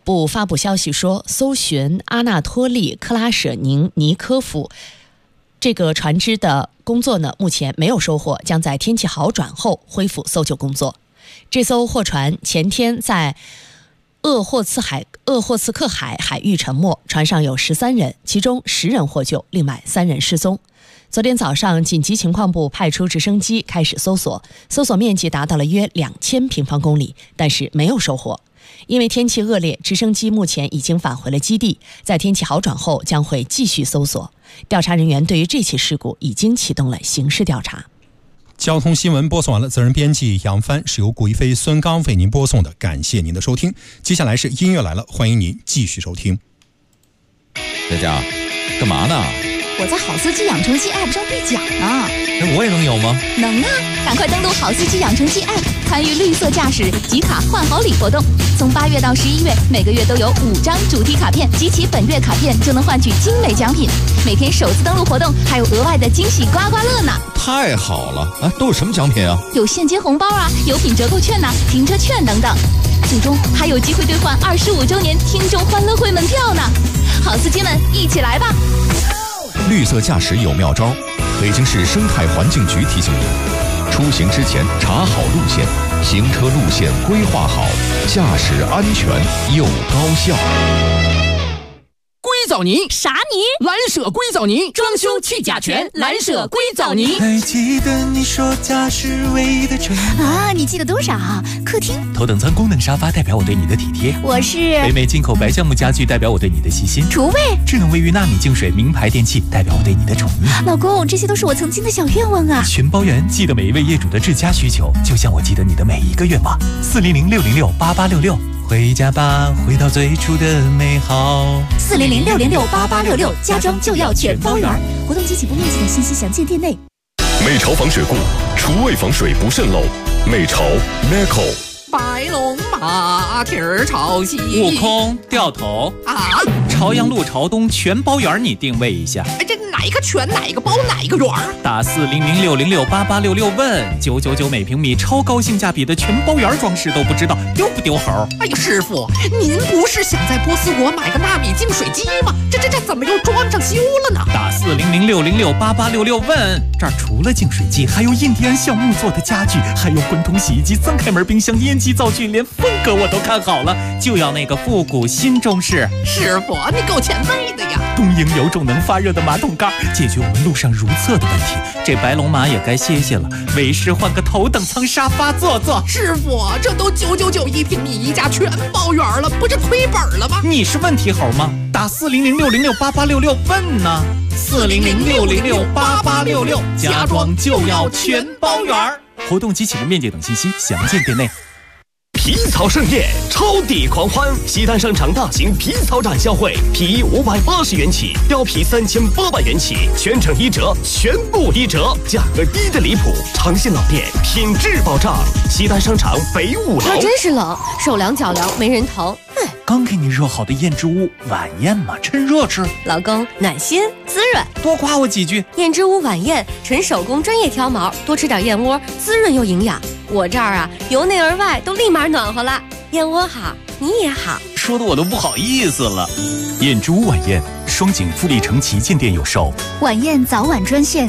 部发布消息说，搜寻阿纳托利·克拉舍宁尼科夫这个船只的工作呢，目前没有收获，将在天气好转后恢复搜救工作。这艘货船前天在鄂霍次克海海域沉没，船上有13人，其中10人获救，另外3人失踪。昨天早上，紧急情况部派出直升机开始搜索，搜索面积达到了约2000平方公里，但是没有收获。因为天气恶劣，直升机目前已经返回了基地，在天气好转后将会继续搜索。调查人员对于这起事故已经启动了刑事调查。 交通新闻播送完了，责任编辑杨帆，是由顾一飞、孙刚为您播送的，感谢您的收听。接下来是音乐来了，欢迎您继续收听。 佳佳，干嘛呢？ 我在好司机养成记 App 上兑奖呢。 我也能有吗？ 能啊！赶快登录好司机养成记 App， 参与绿色驾驶集卡换好礼活动。从8月到11月，每个月都有5张主题卡片，集齐本月卡片就能换取精美奖品。每天首次登录活动还有额外的惊喜刮刮乐呢！ 太好了啊！都有什么奖品啊？ 有现金红包啊，有品折扣券呐，停车券等等。最终还有机会兑换25周年听众欢乐会门票呢！好司机们，一起来吧！ 绿色驾驶有妙招，北京市生态环境局提醒您：出行之前查好路线，行车路线规划好，驾驶安全又高效。 硅藻泥啥泥？ 蓝舍硅藻泥，装修去甲醛，蓝舍硅藻泥。 还记得你说家是唯一的城啊？你记得多少？客厅头等舱功能沙发代表我对你的体贴， 我是北美进口白橡木家具代表我对你的细心， 厨卫智能卫浴纳米净水名牌电器代表我对你的宠溺。 老公，这些都是我曾经的小愿望啊！ 全包圆，记得每一位业主的至佳需求，就像我记得你的每一个愿望。400-606-8866，回家吧，回到最初的美好。 400-606-8866，家装就要全包圆。活动及起步面积等信息详见店内。 美潮防水库，厨卫防水不渗漏。美潮 Meco。 白龙马蹄儿朝西， 悟空掉头啊！ 朝阳路朝东全包圆，你定位一下。 哎，这哪一个全哪一个包哪一个圆？ 打400-606-8866问999每平米，超高性价比的全包圆装饰都不知道丢不丢猴？ 哎呀，师傅，您不是想在波斯国买个纳米净水机吗？这怎么又装上修了呢？ 打400-606-8866问， 这儿除了净水机，还有印第安橡木做的家具，还有滚筒洗衣机、增开门冰箱、烟机灶具，连风格我都看好了， 就要那个复古新中式。 师傅，你够前辈的呀！ 东营有种能发热的马桶盖，解决我们路上如厕的问题。 这白龙马也该歇歇了，为师换个头等舱沙发坐坐。 师傅，这都999一平米，一家全包圆了，不是亏本了吗？ 你是问题猴吗？打400-606-8866问呢。400-606-8866，家装就要全包圆。 活动及起步面积等信息详见店内。 皮草盛宴，超抵狂欢！西单商场大型皮草展销会，皮衣580元起，貂皮3800元起，全程1折，全部1折，价格低的离谱。诚信老店，品质保障。西单商场北5楼。 它真是冷，手凉脚凉没人疼。 刚给你热好的燕之屋晚宴嘛，趁热吃。 老公，暖心滋润， 多夸我几句。 燕之屋晚宴，纯手工专业挑毛，多吃点燕窝，滋润又营养。我这儿啊，由内而外都立马暖和了。燕窝好，你也好， 说的我都不好意思了。 燕之屋晚宴，双井富力城旗舰店有售。 晚宴早晚专线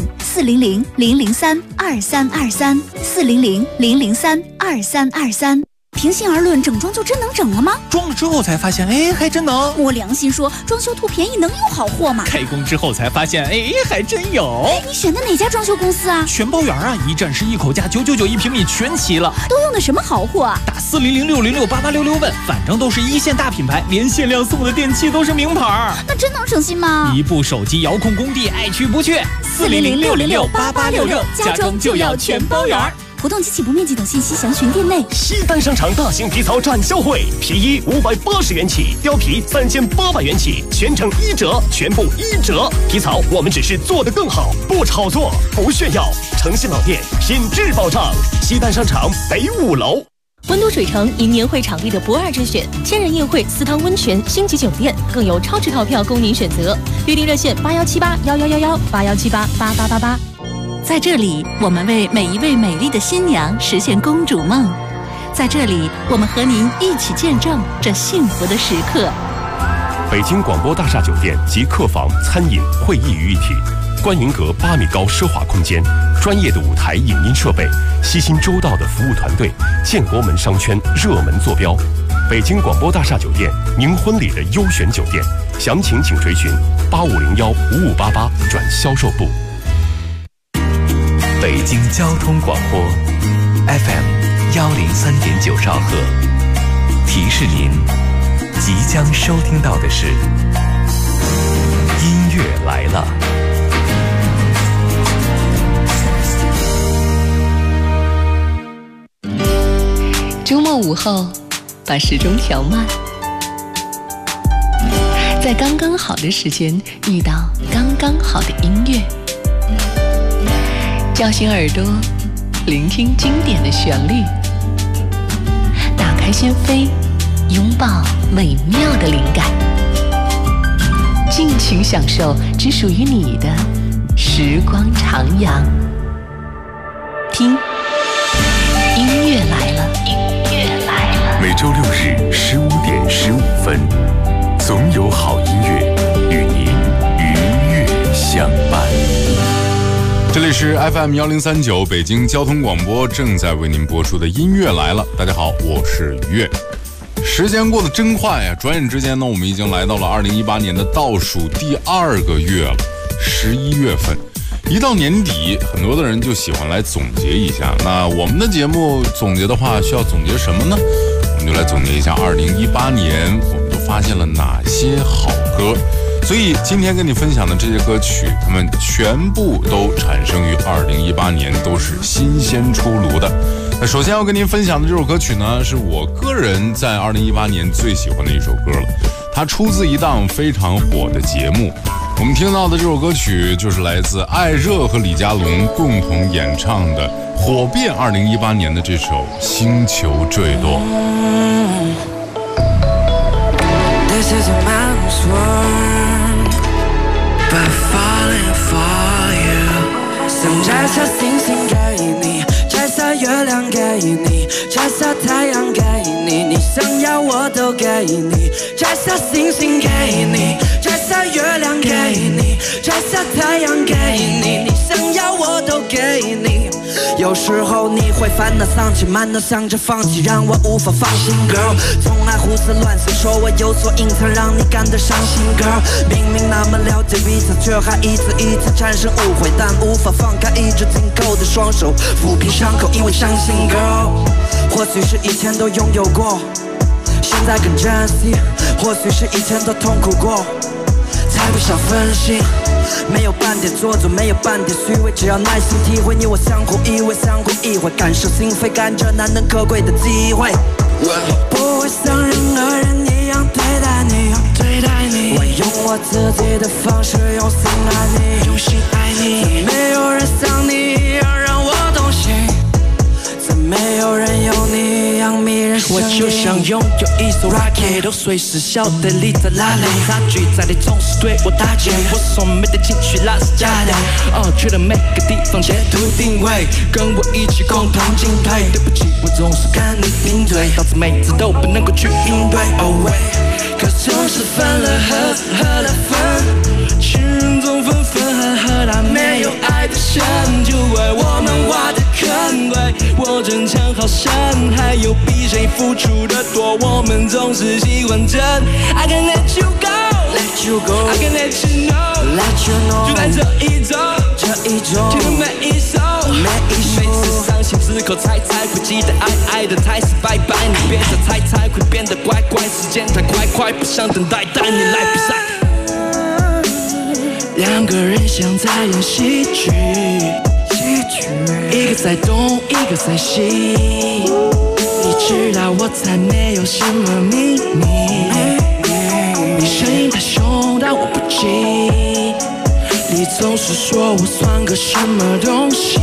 400-003-2323，400-003-2323。平心而论，整装就真能整了吗？ 装了之后才发现，哎，还真能。 摸良心说，装修图便宜能有好货吗？ 开工之后才发现，哎，还真有。 你选的哪家装修公司啊？ 全包圆啊，一站式一口价，999一平米全齐了。 都用的什么好货啊？ 打400-606-8866问，反正都是一线大品牌，连限量送的电器都是名牌。 那真能省心吗？ 一部手机遥控工地，爱去不去。 400-606-8866，家装就要全包圆。活动及起步面积等信息详询店内。 西单商场大型皮草展销会，皮衣580元起，貂皮3800元起，全程1折，全部1折。皮草我们只是做得更好，不炒作，不炫耀。诚信老店，品质保障。西单商场北5楼。 温都水城因年会场地的不二之选，千人宴会、私汤温泉、星级酒店，更有超值套票供您选择。预订热线81781111，81788888。 在这里，我们为每一位美丽的新娘实现公主梦。 在这里，我们和您一起见证这幸福的时刻。 北京广播大厦酒店集客房、餐饮、会议于一体，观云阁8米高奢华空间，专业的舞台影音设备，悉心周到的服务团队，建国门商圈热门坐标。北京广播大厦酒店，您婚礼的优选酒店，详情请垂询85015588转销售部。 北京交通广播 FM103.9兆赫，提示您即将收听到的是音乐来了。 周末午后，把时钟调慢，在刚刚好的时间遇到刚刚好的音乐，叫醒耳朵，聆听经典的旋律，打开心扉，拥抱美妙的灵感，尽情享受只属于你的时光徜徉。听，音乐来了，音乐来了。 每周6日15点15分，总有好音乐与您愉悦相伴。 这里是 FM1039 北京交通广播正在为您播出的音乐来了。大家好，我是月。时间过得真快呀，转眼之间呢，我们已经来到了2018年的倒数第2个月了，11月份。一到年底，很多的人就喜欢来总结一下。那我们的节目总结的话，需要总结什么呢？我们就来总结一下2018年我们都发现了哪些好歌。所以今天跟你分享的这些歌曲，它们全部都产生于2018年，都是新鲜出炉的。那首先要跟您分享的这首歌曲呢，是我个人在2018年最喜欢的一首歌了。它出自一档非常火的节目。我们听到的这首歌曲就是来自艾热和李佳隆共同演唱的，火遍2018年的这首《星球坠落》。 This is a man's world, but falling for you。 想摘下星星给你，摘下月亮给你，摘下太阳给你，你想要我都给你。摘下星星给你，摘下月亮给你，摘下太阳给你，你想要我都给你。有时候你会烦恼丧气，满脑想着放弃，让我无法放心 girl。 总爱胡思乱想，说我有所隐藏，让你感到伤心 girl。 明明那么了解彼此，却还一次一次产生误会，但无法放开一直紧扣的双手，抚平伤口，因为相信 girl。 或许是以前都拥有过，现在更珍惜，或许是以前都痛苦过，才不想分心。没有半点做作，没有半点虚伪，只要耐心体会，你我相互依偎，相互意会，感受心扉，感着难能可贵的机会。不会像任何人一样对待你，我用我自己的方式用心爱你，用心爱你。没有人像你一样让我动心，没有人有你一样迷人。我就想拥有一艘 rocket， 都随时晓得你在哪里。差距在你总是对我打击，我所没的情绪拉是假的。去了每个地方截图定位，跟我一起共同进退。对不起，我总是看你顶嘴，导致每次都不能够去应对。可总是分了合了分，情人总分分合合，他没有爱的深，就为我们挖的坑对。我争强好胜，还有比谁付出的多，我们总是喜欢争。I can let you go, I can let you know， 就在这一周，听每一首，每次伤心之后才会记得爱的太是拜拜，你别再猜会变得怪怪，时间太快，不想等待，带你来比赛。两个人像在演戏剧，一个在东，一个在西。你知道我才没有什么秘密，你声音太凶，但我不急。你总是说我算个什么东西，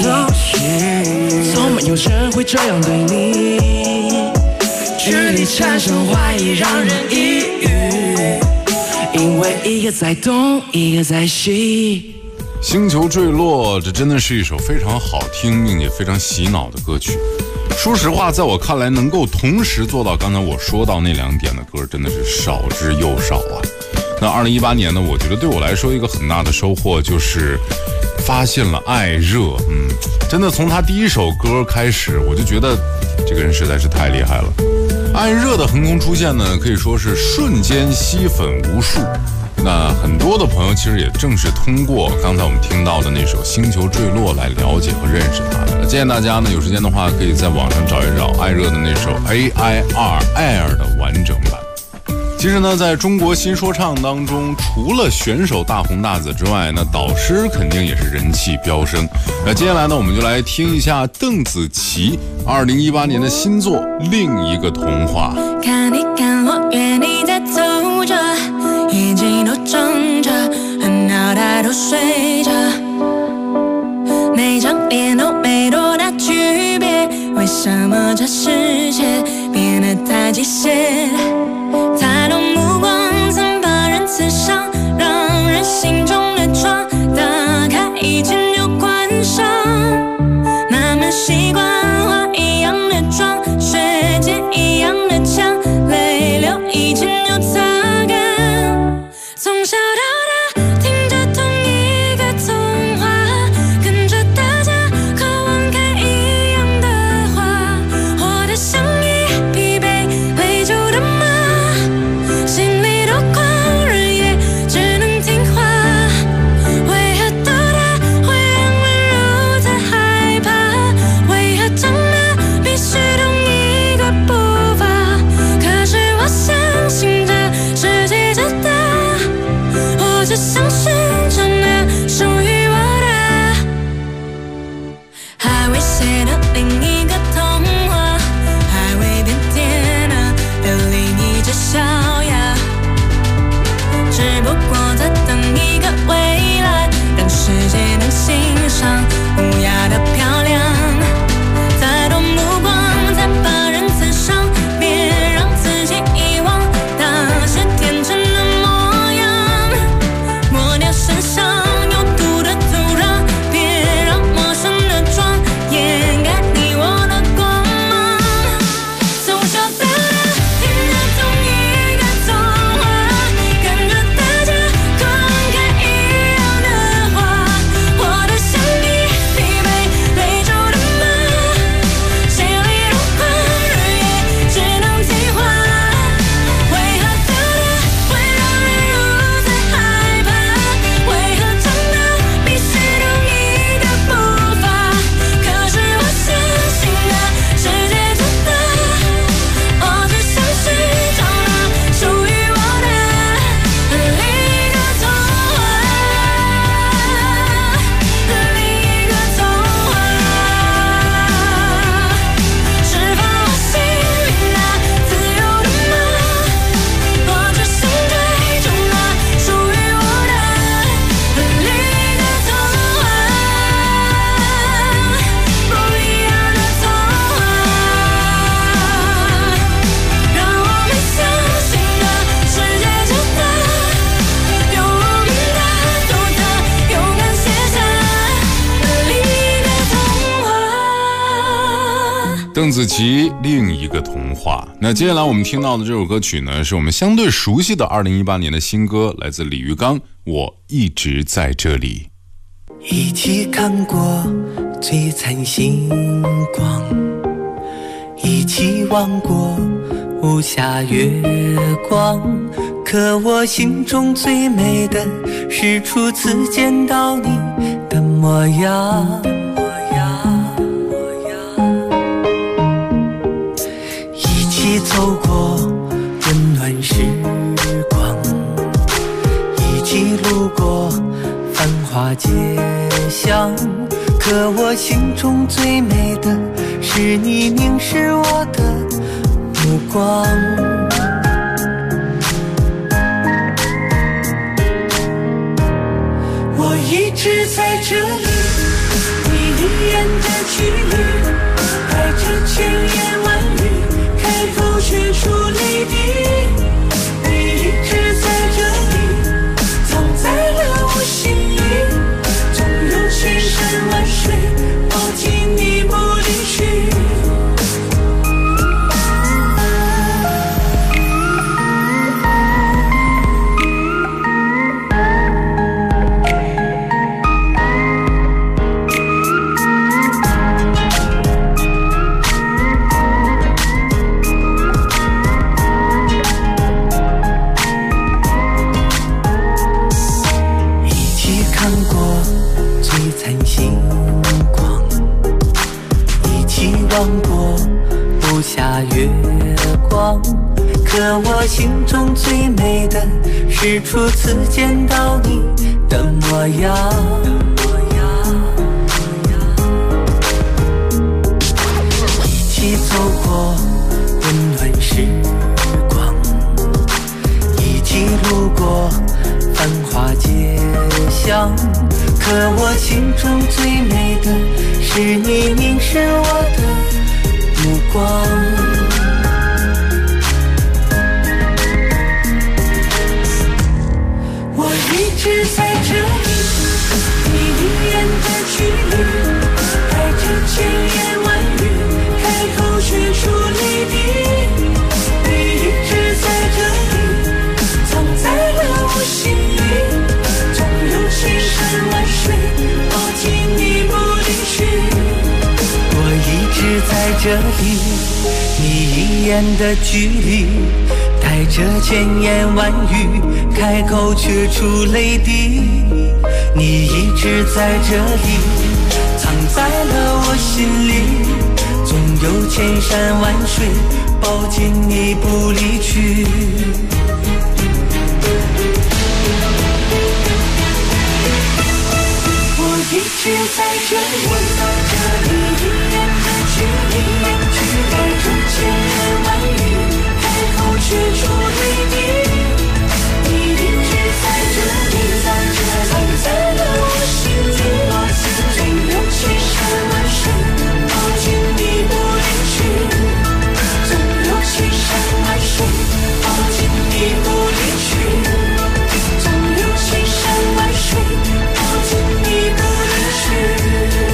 从没有人会这样对你，距离产生怀疑，让人抑郁，因为一个在东，一个在西。 星球坠落，这真的是一首非常好听并且非常洗脑的歌曲。 说实话，在我看来，能够同时做到刚才我说到那2点的歌，真的是少之又少啊。那2018年呢，我觉得对我来说一个很大的收获就是发现了艾热。真的从他第一首歌开始，我就觉得这个人实在是太厉害了。艾热的横空出现呢，可以说是瞬间吸粉无数。那很多的朋友其实也正是通过刚才我们听到的那首《星球坠落》来了解和认识他的。建议大家呢有时间的话，可以在网上找一找艾热的那首 AIR 的完整版。其实呢，在中国新说唱当中，除了选手大红大紫之外，那导师肯定也是人气飙升。那接下来呢，我们就来听一下邓紫棋2018年的新作《另一个童话》。 看你看我约你在走着，眼睛都睁着，脑袋都睡着，每张脸都没多大区别，为什么这世界变得太极限？太多目光曾把人刺伤，让人心中的窗打开以前就关上，慢慢习惯化一样的妆，学姐一样的腔，泪流以前就擦干。从小到大听着同一个童话，跟着大家渴望看一样的花，活得像一匹被累久的马，心里多狂热也只能听话。为何到达会让温柔在害怕？为何长大必须同一个步伐？可是我相信这世界之大，我只想寻找那属于我的，还未写的另一个童话，还未变天的另一只小鸭，只不过在等一个未来，让世界能欣赏无涯的漂亮。太多目光在把人刺伤，别让自己遗忘那些天真的模样，抹掉身上有毒的土壤，别让陌生的妆掩盖你我的光芒。从小到大听着同一个童话，跟着大家狂看一样的花，活得像一匹被累皱的马，心里多狂热也只能听话。为何到达会让人如此害怕？为何长大必须同一个步伐？可是我相信那世界之大，我只想寻找那属于我的另一个童话，另一个童话。释放我心里那自由的梦，我只想追逐那属于我的另一个童话，不一样的童话。让我们相信这世界之大，用我们的独特勇敢写下另一个童话。 邓紫棋另一个童话。那接下来我们听到的这首歌曲呢，是我们相对熟悉的2018年的新歌，来自李玉刚，我一直在这里。 一起看过璀璨星光，一起望过无暇月光，可我心中最美的是初次见到你的模样。一起走过温暖时光，一起路过繁华街巷，可我心中最美的是你凝视我的目光。我一直在这里，你一眼的距离，带着千言万语，开口却出泪滴。你一直在这里，藏在了我心里，总有千山万水抱紧你不离去。 中最美的是初次见到你的模样。一起走过温暖时光，一起路过繁华街巷，可我心中最美的是你凝视我的目光。我一直在这里，你一眼的距离，带着千言万语，开口却出泪滴。你一直在这里，藏在了我心里，总有千山万水抱紧你不离去。我一直在这里，你一眼的距离，带着千言万语，开口却出泪滴。你一直在这里，藏在了我心里，总有千山万水抱紧你不离去。我一直在这里，一眼的距离，带着千言万语，开口却出泪滴。你一直在这里，藏在了我心里，总有千山万水抱紧你不离去，总有千山万水抱紧你不离去，总有千山万水抱紧你不离去。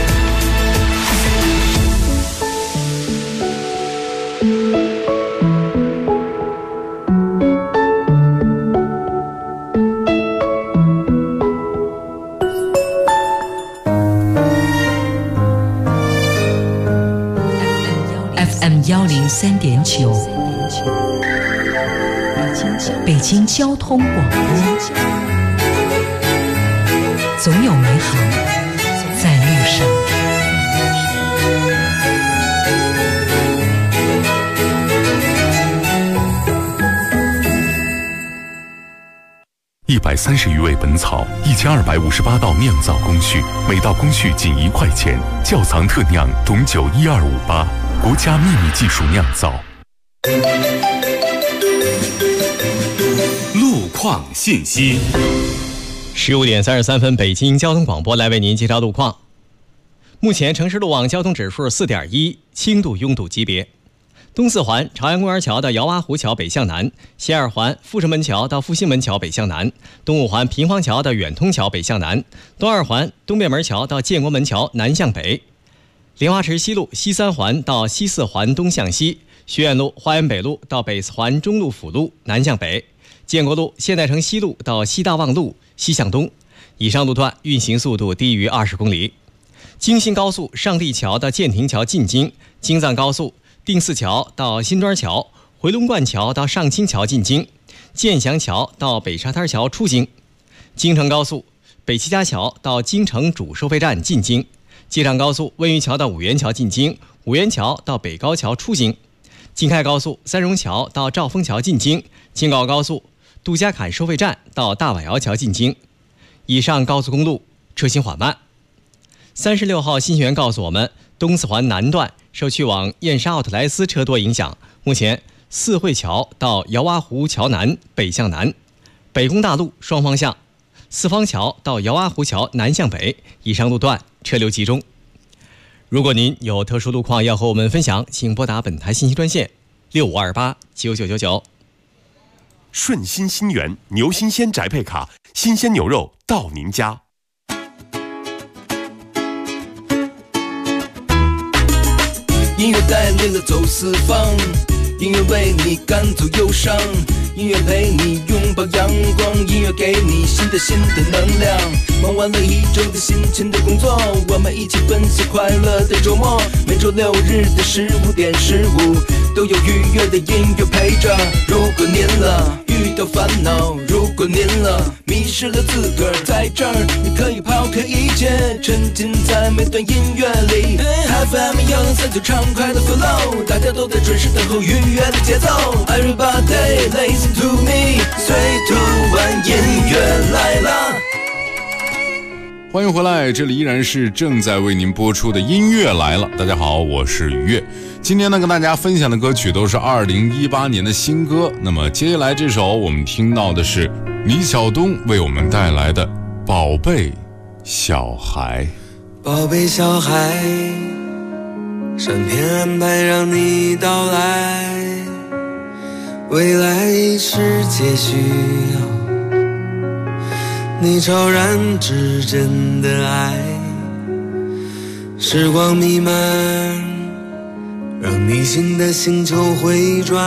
103.9，北京交通广播，总有美好在路上。 130余味本草，1258道酿造工序，每道工序仅1块钱。窖藏特酿董酒12588，国家秘密技术酿造。 路况信息 ，15点33分，北京交通广播来为您介绍路况。目前城市路网交通指数4.1，轻度拥堵级别。东四环朝阳公园桥到姚洼湖桥北向南，西二环阜成门桥到复兴门桥北向南，东五环平黄桥到远通桥北向南，东二环东便门桥到建国门桥南向北，莲花池西路西三环到西四环东向西，学院路花园北路到北四环中路辅路南向北，建国路现代城西路到西大望路西向东。以上路段运行速度低于20公里。京新高速上地桥到建亭桥进京，京藏高速定四桥到新庄桥，回龙观桥到上清桥进京，建祥桥到北沙滩桥出京。京承高速北七家桥到京承主收费站进京，京上高速温榆桥到五原桥进京，五原桥到北高桥出京。京开高速三荣桥到兆丰桥进京，京高高速杜家坎收费站到大瓦窑桥进京。以上高速公路车行缓慢。36号新学员告诉我们，东四环南段受去往燕莎奥特莱斯车多影响，目前四惠桥到姚洼湖桥南北向南，北工大路双方向，四方桥到姚洼湖桥南向北，以上路段车流集中。如果您有特殊路况要和我们分享，请拨打本台信息专线6528999999。 顺心新源牛新鲜宅配卡，新鲜牛肉到您家。 音乐带领了走四方，音乐为你赶走忧伤，音乐陪你拥抱阳光，音乐给你新的能量。忙完了一周的辛勤的工作，我们一起分享快乐的周末。每周6日的15点15，都有愉悦的音乐陪着。如果您遇到烦恼，如果您迷失了自个儿，在这儿你可以抛开一切，沉浸在在每段音乐里。FM 103就畅快的 flow， 大家都在准时等候愉悦的节奏。Everybody listen to me， 3、2、1，音乐来了。 欢迎回来，这里依然是正在为您播出的音乐来了。大家好，我是于越。今天呢，跟大家分享的歌曲都是2018年的新歌。那么接下来这首我们听到的是李晓东为我们带来的《宝贝小孩》。 宝贝小孩，上天安排让你到来，未来世界需要你超然至真的爱，时光弥漫，让你新的星球回转，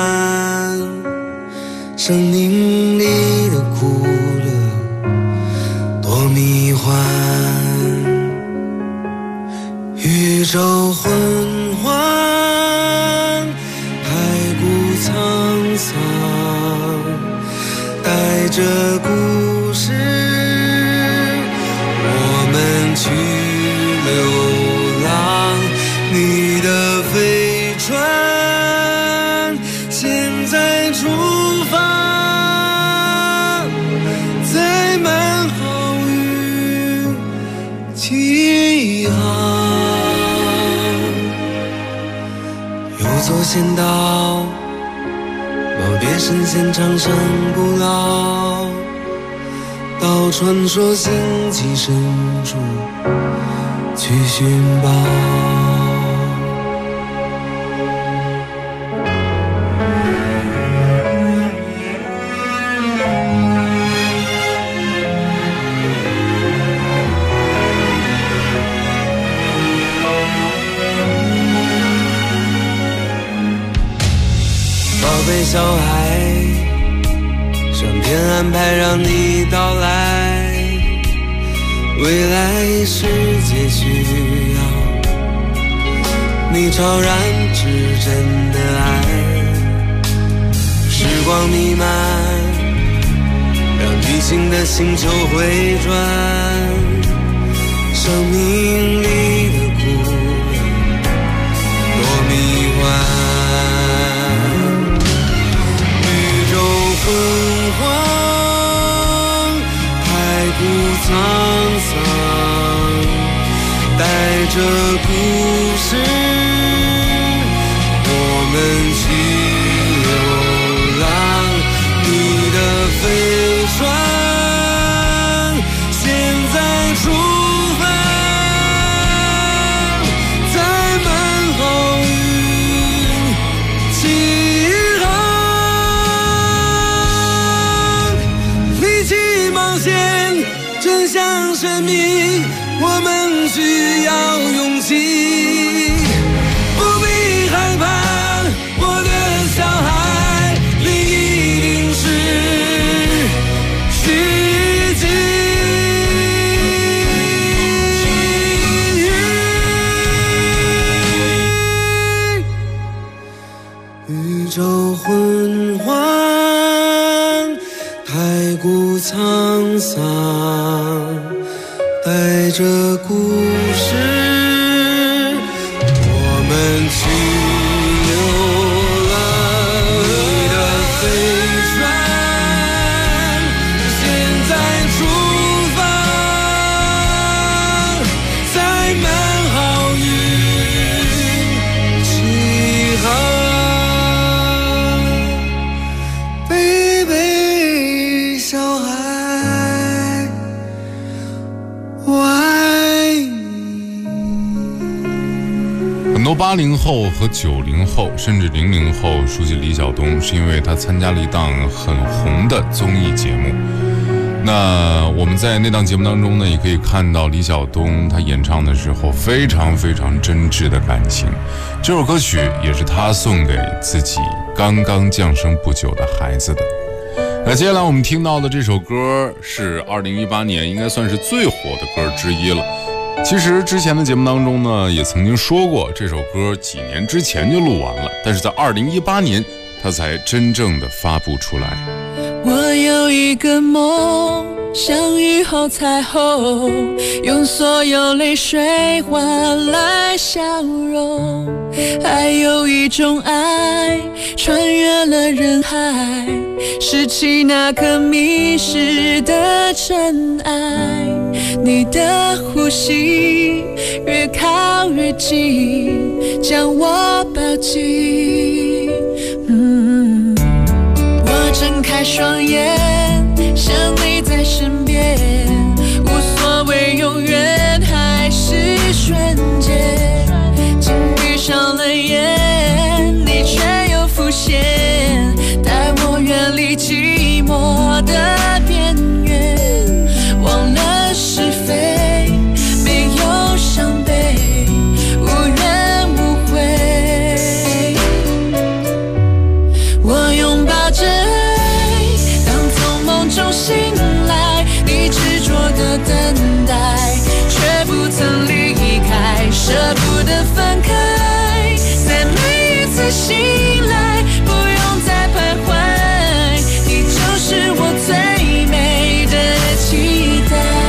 生命里的苦乐多迷幻，宇宙昏黄，太古沧桑，带着故事去流浪，你的飞船现在出发，载满好运起航。有座仙岛，耄耋神仙长生不老，到传说星际深处去寻宝。宝贝小孩，上天安排让你到来，未来世界需要你超然至真的爱，时光弥漫，让你新的星球回转，生命里的苦乐多迷幻，宇宙昏黄，太古沧桑，带着故事，我们去流浪，你的飞船现在出发，载满好运起航，力气冒险真相生命，我们需要勇气，不必害怕，我的小孩，你一定是奇迹。宇宙昏黄，太古沧桑，带着故事，我们去流浪，你的飞船现在出发，载满好运起航，贝贝小孩，我爱你。 很多80后和90后甚至00后熟悉李晓东，是因为他参加了一档很红的综艺节目。那我们在那档节目当中呢，也可以看到李晓东他演唱的时候非常非常真挚的感情。这首歌曲也是他送给自己刚刚降生不久的孩子的。那接下来我们听到的这首歌是2018年应该算是最火的歌之一了。其实之前的节目当中呢，也曾经说过这首歌几年之前就录完了，但是在2018年它才真正的发布出来。 我有一个梦， 像雨后彩虹，用所有泪水换来笑容。还有一种爱，穿越了人海，拾起那颗迷失的尘埃。你的呼吸越靠越近，将我抱紧。我睁开双眼，想你在身边，无所谓永远还是瞬间。紧闭上了眼，你却又浮现，带我远离寂寞的边缘。忘了是非，没有伤悲，无怨无悔。我拥抱着爱，当从梦中醒来，你执着的等待，却不曾离开，舍不得分开。在每一次醒来，不用再徘徊，你就是我最美的期待。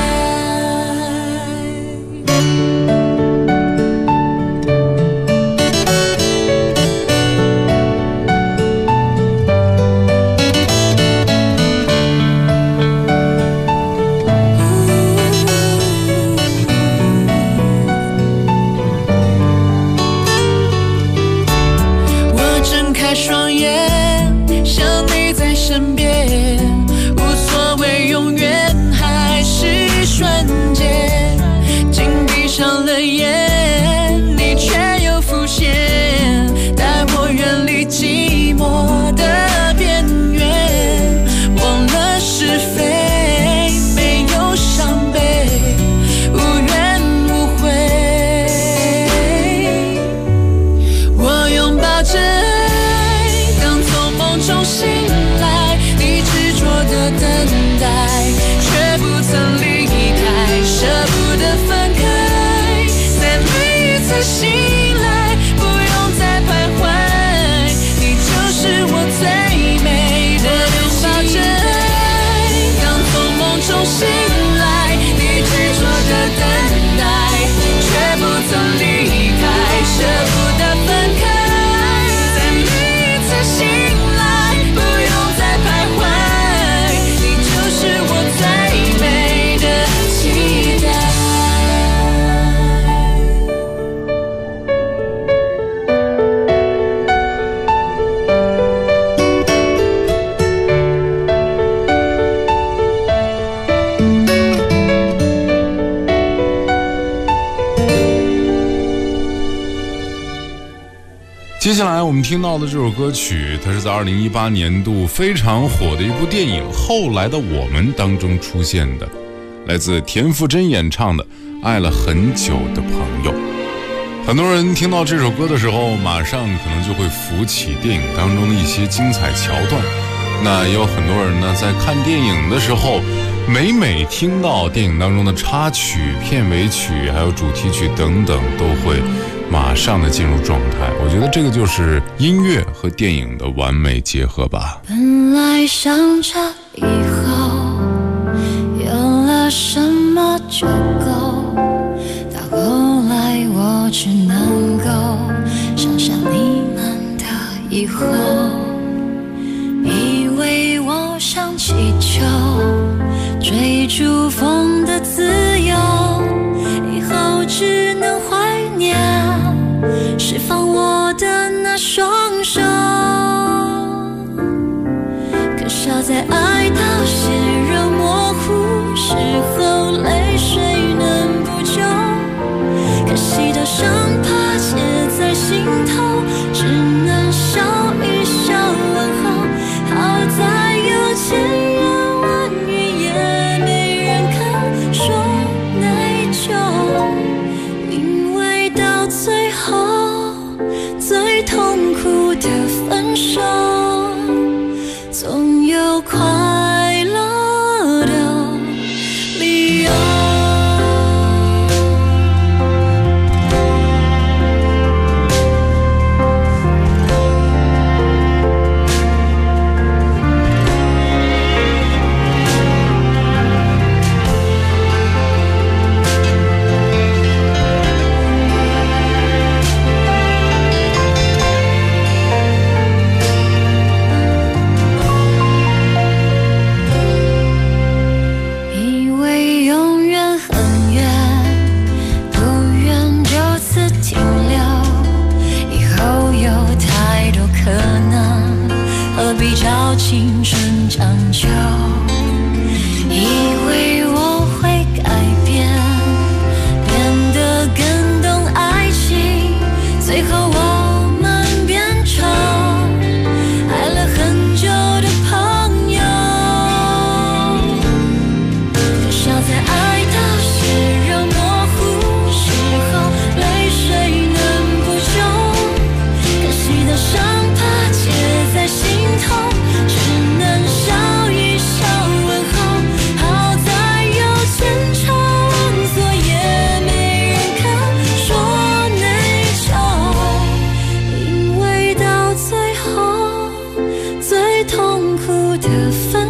双眼，想你在身边，无所谓永远还是瞬间。紧闭上了眼，你却又浮现，带我远离寂寞的边缘。忘了是非，没有伤悲，无怨无悔。我拥抱着中醒来，你执着的等待，却不曾离开，舍不得分开。在每一次醒来，不用再徘徊，你就是我最美的期待。当从梦中醒来，你执着的等待，却不曾离开，舍不得分开。在每一次醒来，不用再徘徊，你就是我最美的期待。 接下来我们听到的这首歌曲，它是在2018年度非常火的一部电影《后来的我们》当中出现的，来自田馥甄演唱的《爱了很久的朋友》。很多人听到这首歌的时候，马上可能就会浮起电影当中的一些精彩桥段。那也有很多人呢，在看电影的时候，每听到电影当中的插曲、片尾曲还有主题曲等等，都会马上的进入状态。我觉得这个就是音乐和电影的完美结合吧。 本来想着以后有了什么就够，到后来我只能够想象你们的以后。以为我像气球追逐风的自由，以后只能怀念释放我的那双手。可笑在爱到血肉模糊时候，泪水能补救，可惜的伤疤结在心头，只能笑一笑。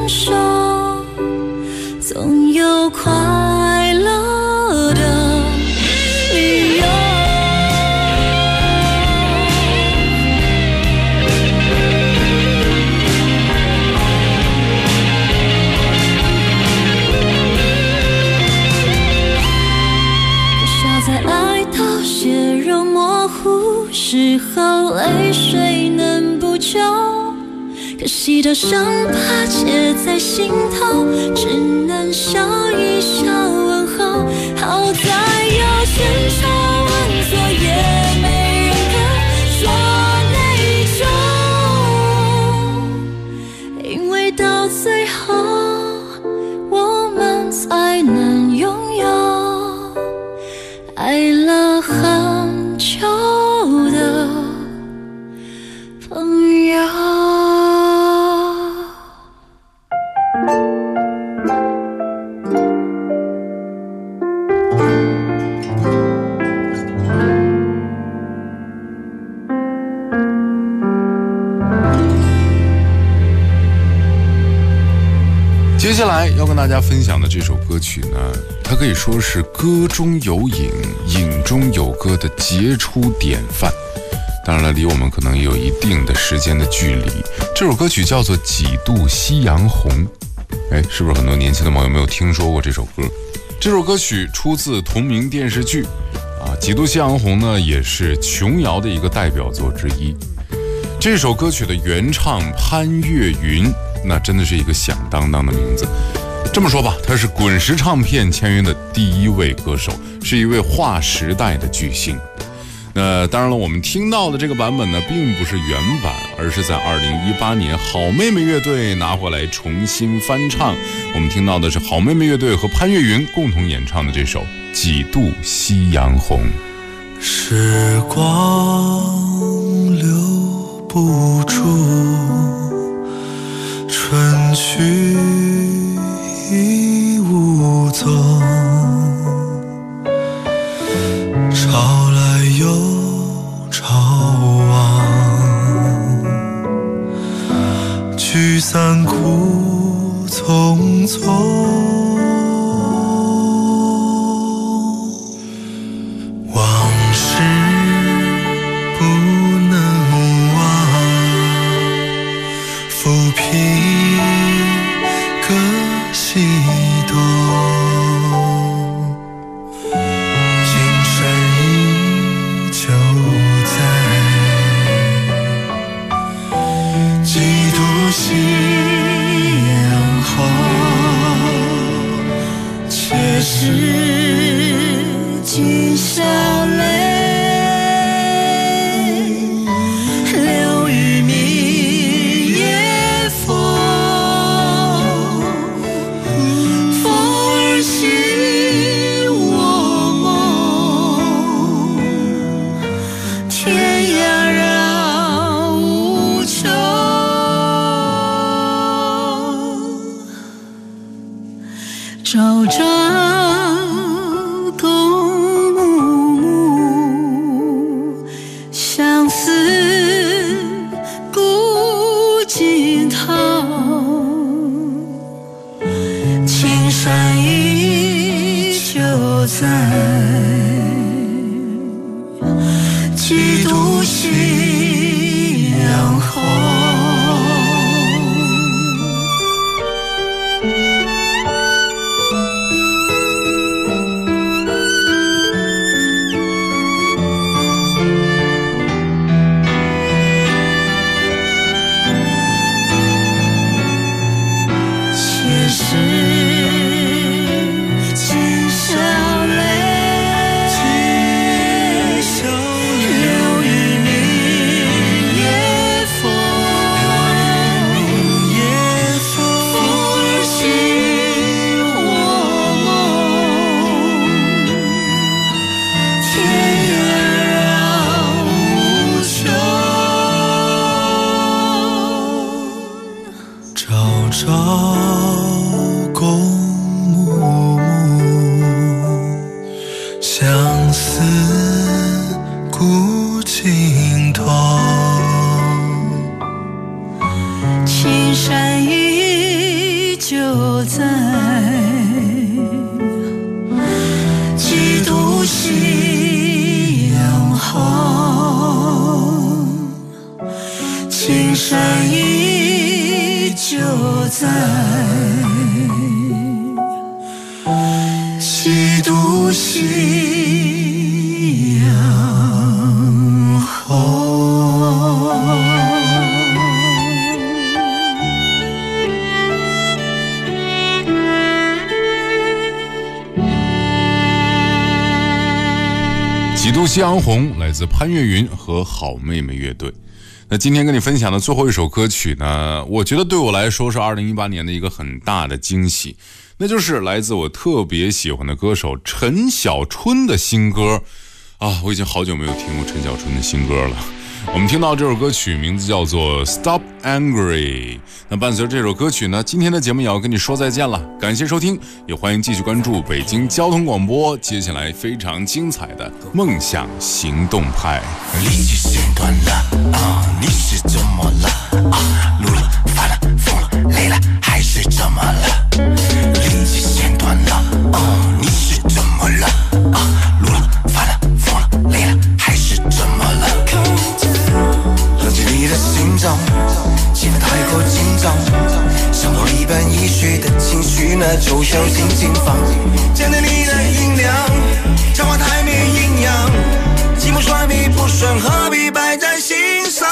手，总有快乐的理由。时候泪水能补救，可惜的伤疤结在心头，只能笑一笑问候。好在有千错万错，也没人肯说内疚，因为到最后我们才能拥有爱了很久的朋友。 接下来要跟大家分享的这首歌曲呢，它可以说是歌中有影，影中有歌的杰出典范。当然了，离我们可能也有一定的时间的距离。这首歌曲叫做《几度夕阳红》，是不是很多年轻的朋友没有听说过这首歌？这首歌曲出自同名电视剧《几度夕阳红》呢，也是琼瑶的一个代表作之一。这首歌曲的原唱潘越云，那真的是一个响当当的名字。这么说吧，他是滚石唱片签约的第一位歌手，是一位划时代的巨星。那当然了，我们听到的这个版本呢，并不是原版，而是在2018年好妹妹乐队拿回来重新翻唱。我们听到的是好妹妹乐队和潘越云共同演唱的这首《几度夕阳红》。 时光留不住，春去已无踪，潮来又潮往，聚散苦匆匆，往事不能忘，抚平各西东，金山依旧在，几度夕阳红，且是今宵泪。朝朝共暮暮，相思古今头，青山依旧在，几度夕阳红。青山依在几度夕阳后，青山依旧在几度夕阳后。 几度夕阳红来自潘越云和好妹妹乐队。那今天跟你分享的最后一首歌曲呢，我觉得对我来说是2018年的一个很大的惊喜，那就是来自我特别喜欢的歌手陈小春的新歌啊！我已经好久没有听过陈小春的新歌了。我们听到这首歌曲名字叫做 Stop Angry。 那伴随着这首歌曲呢，今天的节目也要跟你说再见了，感谢收听，也欢迎继续关注北京交通广播接下来非常精彩的梦想行动派。 力气线断了你是怎么了路了烦了疯了累了还是怎么了？力气线断了你是怎么了路了烦了疯了累了还是怎么了？冷静你的心脏，气氛太过紧张，像我一般易碎的情绪呢，就小心谨防。见到你的音量，讲话太没营养，寂寞衰迷不顺，何必摆在心上？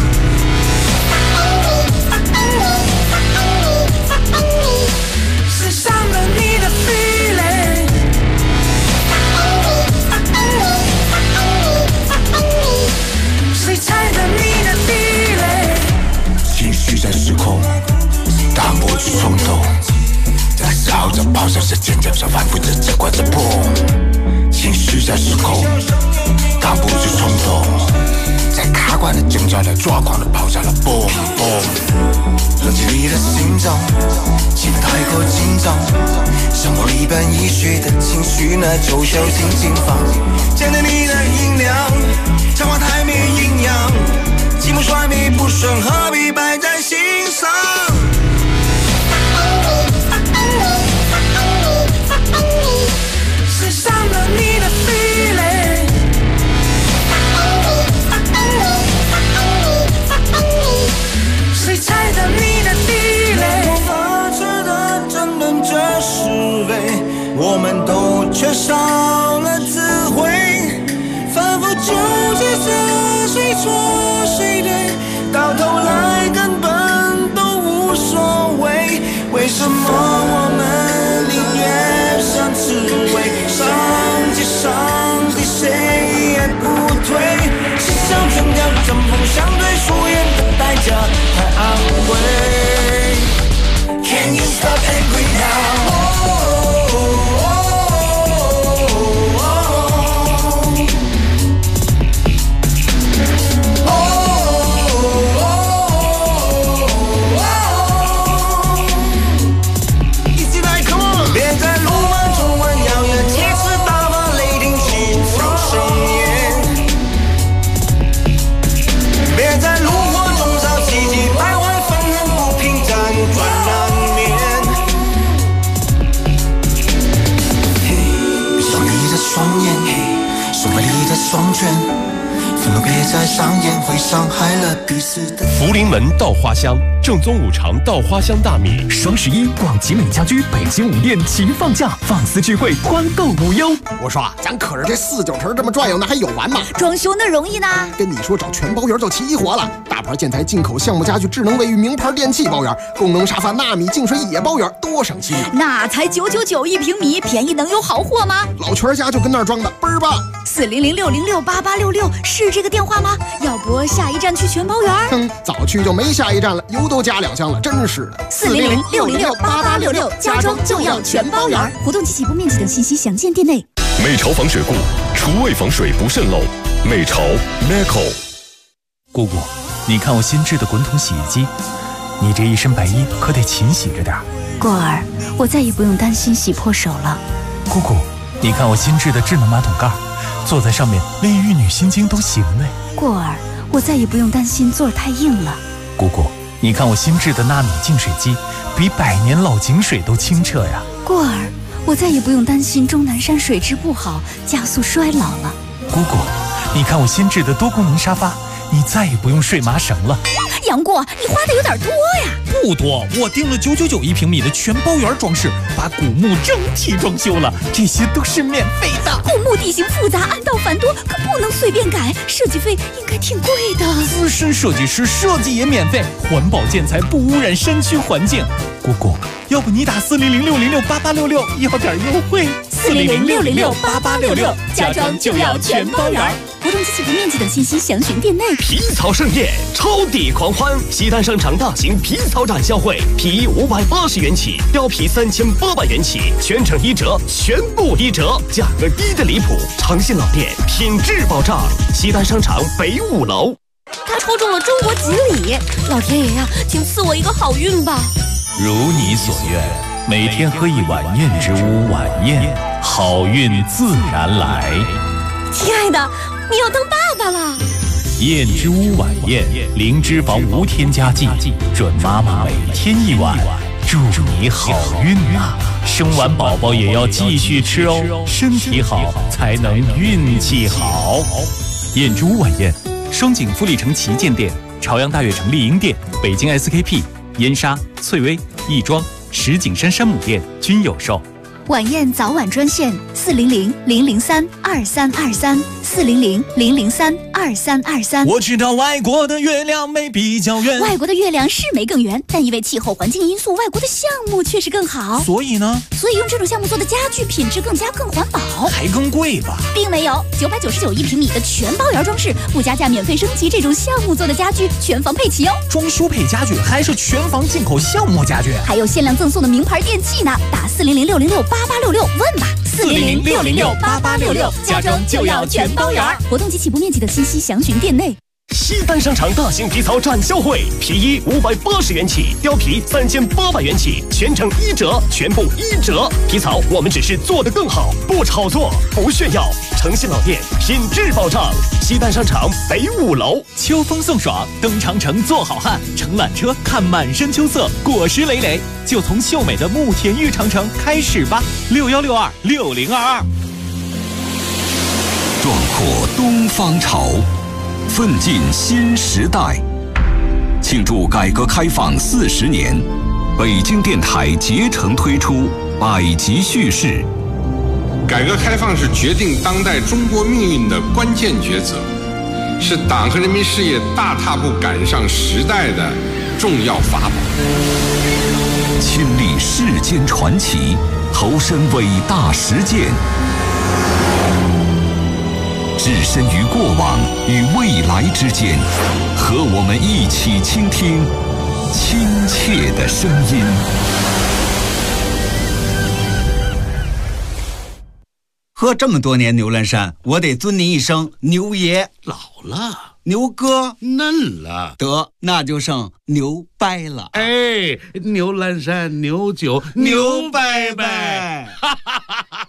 是伤了你的 feeling， 谁踩着你的地雷？情绪在失控，挡不住冲动，在烧着咆哮着尖叫着反复着责怪着碰。情绪在失控，挡不住冲动，在卡关的挣扎着抓狂的咆哮了嘣嘣。冷静你的心脏，气氛太过紧张，像我一般易碎的情绪呢，就小心谨防。见到你的音量，讲话太没营养，寂寞衰迷不顺，何必摆在心上？是伤了你的 feeling， 谁踩着你的地雷？我发觉的争论这是非，我们都缺少了智慧，反复纠结着谁错谁对，到头来根本都无所谓。为什么我们宁愿像刺猬，上街上对谁也不退？心像春条，针锋相对，疏远的代价太昂贵。Can you stop angry now？双拳，愤怒别再上演，会伤害了彼此的。 福临门稻花香，正宗五常稻花香大米。 双11，广集美家居北京5店齐放价，放肆聚会，团购无忧。 我说咱可是这4、9成这么转悠，那还有完吗？ 装修那容易呢？ 跟你说，找全包圆就齐活了。大牌建材、进口项目家具、智能卫浴、名牌电器包圆，功能沙发、纳米净水也包圆，多省心啊！ 那才999一平米，便宜能有好货吗？ 老全家就跟那儿装的，倍儿棒。 400-606-8866是这个电话吗？要不下一站去全包圆？ 早去就没下一站了，油都加2箱了，真是的。 400-606-8866，家装就要全包圆。活动及起步面积等信息详见店内。 美潮防水固，厨卫防水不渗漏。美潮 Meco。 姑姑，你看我新制的滚筒洗衣机，你这一身白衣可得勤洗着点。 过儿，我再也不用担心洗破手了。 姑姑，你看我新制的智能马桶盖，坐在上面连玉女心经都行嘞。 过儿，我再也不用担心座儿太硬了。 姑姑， 你看我新制的纳米净水机，比100年老井水都清澈呀。 过儿，我再也不用担心钟南山水质不好，加速衰老了。 姑姑，你看我新制的多功能沙发，你再也不用睡麻绳了。 杨过，你花的有点多呀。 不多，我订了9991平米的全包圆装饰，把古墓整体装修了，这些都是免费的。 古墓地形复杂，暗道繁多，可不能随便改，设计费应该挺贵的。 资深设计师设计也免费，环保建材不污染山区环境。 姑姑，要不你打400-606-8866要点优惠。 400-606-8866，家装就要全包圆。活动及起步面积等信息详询店内。 皮草盛宴，超抵狂欢！西单商场大型皮草展销会，皮衣580元起，貂皮3800元起，全程1折，全部1折，价格低得离谱。诚信老店，品质保障。西单商场北5楼。 他抽中了中国锦鲤，老天爷呀，请赐我一个好运吧！ 如你所愿，每天喝一碗燕之屋晚宴，好运自然来。 亲爱的，你要当爸爸了！ 燕之屋晚宴，零脂肪无添加剂，准妈妈每天1碗，祝你好运啊！生完宝宝也要继续吃哦，身体好才能运气好。燕之屋晚宴，双井富力城旗舰店、朝阳大悦城丽婴店、北京 SKP、燕莎、翠微、亦庄、石景山山姆店均有售。 晚宴早晚专线400-003-2323，400-003-2323。 我知道外国的月亮没比较圆， 外国的月亮是没更圆，但因为气候环境因素，外国的项目确实更好。 所以呢？ 所以用这种项目做的家具品质更佳，更环保， 还更贵吧？ 并没有，9991平米的全包圆装饰，不加价免费升级这种项目做的家具，全房配齐哦。 装修配家具还是全房进口项目家具， 还有限量赠送的名牌电器呢。打400-606-8866问吧。 400-606-8866，家装就要全包圆。 活动及起步面积等信息详询店内。 西单商场大型皮草展销会，皮衣580元起，貂皮3800元起，全程1折，全部1折。皮草我们只是做得更好，不炒作，不炫耀。诚信老店，品质保障。西单商场北5楼。 秋风送爽，登长城做好汉，乘缆车看满山秋色，果实累累，就从秀美的慕田峪长城开始吧。6162-6022。 壮阔东方潮，奋进新时代。庆祝改革开放40年，北京电台竭诚推出百集叙事。 改革开放是决定当代中国命运的关键抉择，是党和人民事业大踏步赶上时代的重要法宝。 亲历世间传奇，投身伟大实践，置身于过往与未来之间，和我们一起倾听亲切的声音。 喝这么多年牛栏山，我得尊您一声牛爷。 老了， 牛哥嫩了， 得那就剩牛掰了。 哎，牛栏山牛酒牛掰掰，哈哈哈哈。